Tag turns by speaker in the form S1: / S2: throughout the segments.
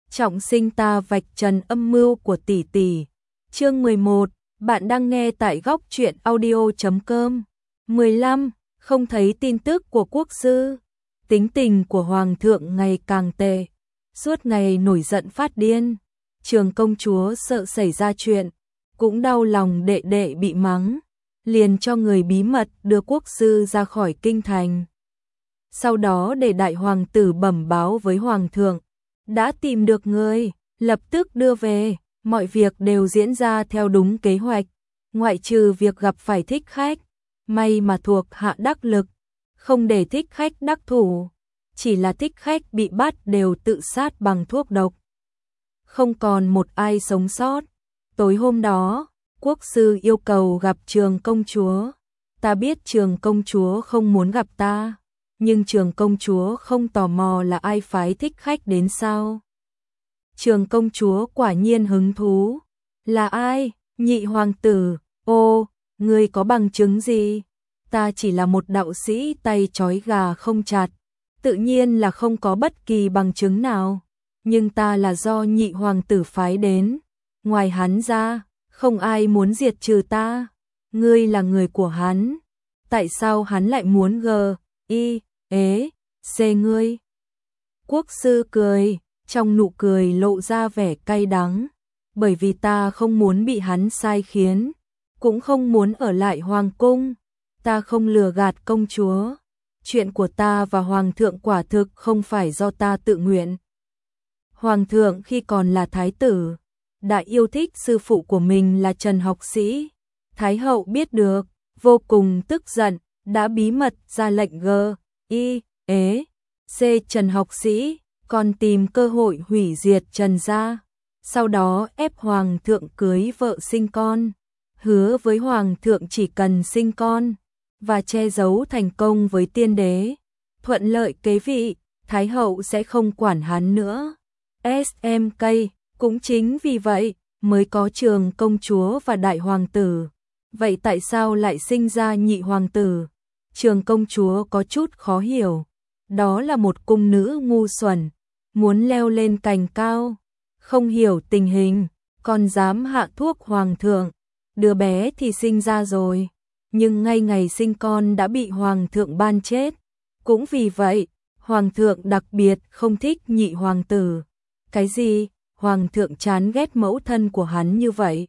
S1: trọng sinh ta vạch trần âm mưu của tỷ tỷ. Chương 11, bạn đang nghe tại góc truyện audio.com. 15, không thấy tin tức của quốc sư. Tính tình của hoàng thượng ngày càng tệ, suốt ngày nổi giận phát điên. Trường công chúa sợ xảy ra chuyện, cũng đau lòng đệ đệ bị mắng, liền cho người bí mật đưa quốc sư ra khỏi kinh thành. Sau đó để đại hoàng tử bẩm báo với hoàng thượng, đã tìm được người, lập tức đưa về. Mọi việc đều diễn ra theo đúng kế hoạch, ngoại trừ việc gặp phải thích khách. May mà thuộc hạ đắc lực, không để thích khách đắc thủ, chỉ là thích khách bị bắt đều tự sát bằng thuốc độc. Không còn một ai sống sót. Tối hôm đó, quốc sư yêu cầu gặp Trường công chúa. Ta biết Trường công chúa không muốn gặp ta, nhưng Trường công chúa không tò mò là ai phái thích khách đến sao? Trường công chúa quả nhiên hứng thú. Là ai? Nhị hoàng tử. Ô, ngươi có bằng chứng gì? Ta chỉ là một đạo sĩ tay trói gà không chặt, tự nhiên là không có bất kỳ bằng chứng nào. Nhưng ta là do nhị hoàng tử phái đến, ngoài hắn ra, không ai muốn diệt trừ ta. Ngươi là người của hắn, tại sao hắn lại muốn C ngươi? Quốc sư cười, trong nụ cười lộ ra vẻ cay đắng, bởi vì ta không muốn bị hắn sai khiến, cũng không muốn ở lại hoàng cung. Ta không lừa gạt công chúa, chuyện của ta và hoàng thượng quả thực không phải do ta tự nguyện. Hoàng thượng khi còn là thái tử, đã yêu thích sư phụ của mình là Trần học sĩ. Thái hậu biết được, vô cùng tức giận, đã bí mật ra lệnh C Trần học sĩ, còn tìm cơ hội hủy diệt Trần gia. Sau đó ép hoàng thượng cưới vợ sinh con, hứa với hoàng thượng chỉ cần sinh con và che giấu thành công với tiên đế, thuận lợi kế vị, thái hậu sẽ không quản hắn nữa. SMK, cũng chính vì vậy mới có Trường công chúa và đại hoàng tử. Vậy tại sao lại sinh ra nhị hoàng tử? Trường công chúa có chút khó hiểu. Đó là một cung nữ ngu xuẩn, muốn leo lên cành cao, không hiểu tình hình, còn dám hạ thuốc hoàng thượng. Đứa bé thì sinh ra rồi, nhưng ngay ngày sinh con đã bị hoàng thượng ban chết. Cũng vì vậy, hoàng thượng đặc biệt không thích nhị hoàng tử. Cái gì? Hoàng thượng chán ghét mẫu thân của hắn như vậy?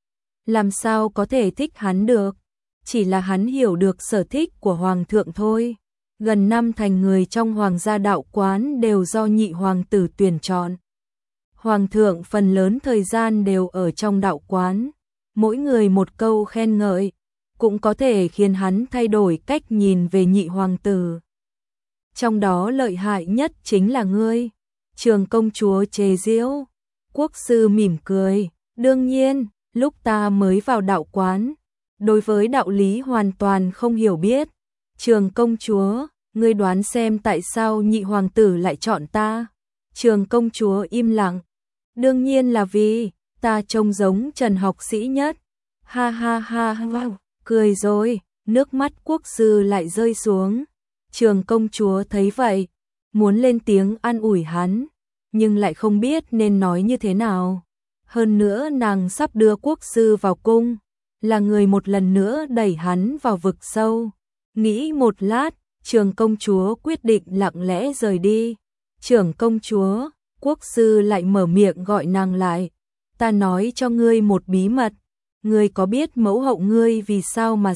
S1: Làm sao có thể thích hắn được? Chỉ là hắn hiểu được sở thích của hoàng thượng thôi. Gần 5 thành người trong hoàng gia đạo quán đều do nhị hoàng tử tuyển chọn. Hoàng thượng phần lớn thời gian đều ở trong đạo quán, mỗi người một câu khen ngợi, cũng có thể khiến hắn thay đổi cách nhìn về nhị hoàng tử. Trong đó lợi hại nhất chính là ngươi. Trường công chúa chế giễu. Quốc sư mỉm cười, đương nhiên, lúc ta mới vào đạo quán, đối với đạo lý hoàn toàn không hiểu biết. Trường công chúa, ngươi đoán xem tại sao nhị hoàng tử lại chọn ta? Trường công chúa im lặng. Đương nhiên là vì ta trông giống Trần học sĩ nhất. Ha ha ha ha, cười rồi, nước mắt quốc sư lại rơi xuống. Trường công chúa thấy vậy, muốn lên tiếng an ủi hắn, nhưng lại không biết nên nói như thế nào. Hơn nữa nàng sắp đưa quốc sư vào cung, là người một lần nữa đẩy hắn vào vực sâu. Nghĩ một lát, Trường công chúa quyết định lặng lẽ rời đi. Trưởng công chúa, quốc sư lại mở miệng gọi nàng lại. Ta nói cho ngươi một bí mật. Ngươi có biết mẫu hậu ngươi vì sao mà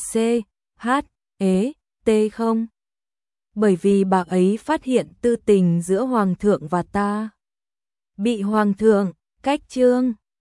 S1: T không? Bởi vì bà ấy phát hiện tư tình giữa hoàng thượng và ta. Bị hoàng thượng cách chương.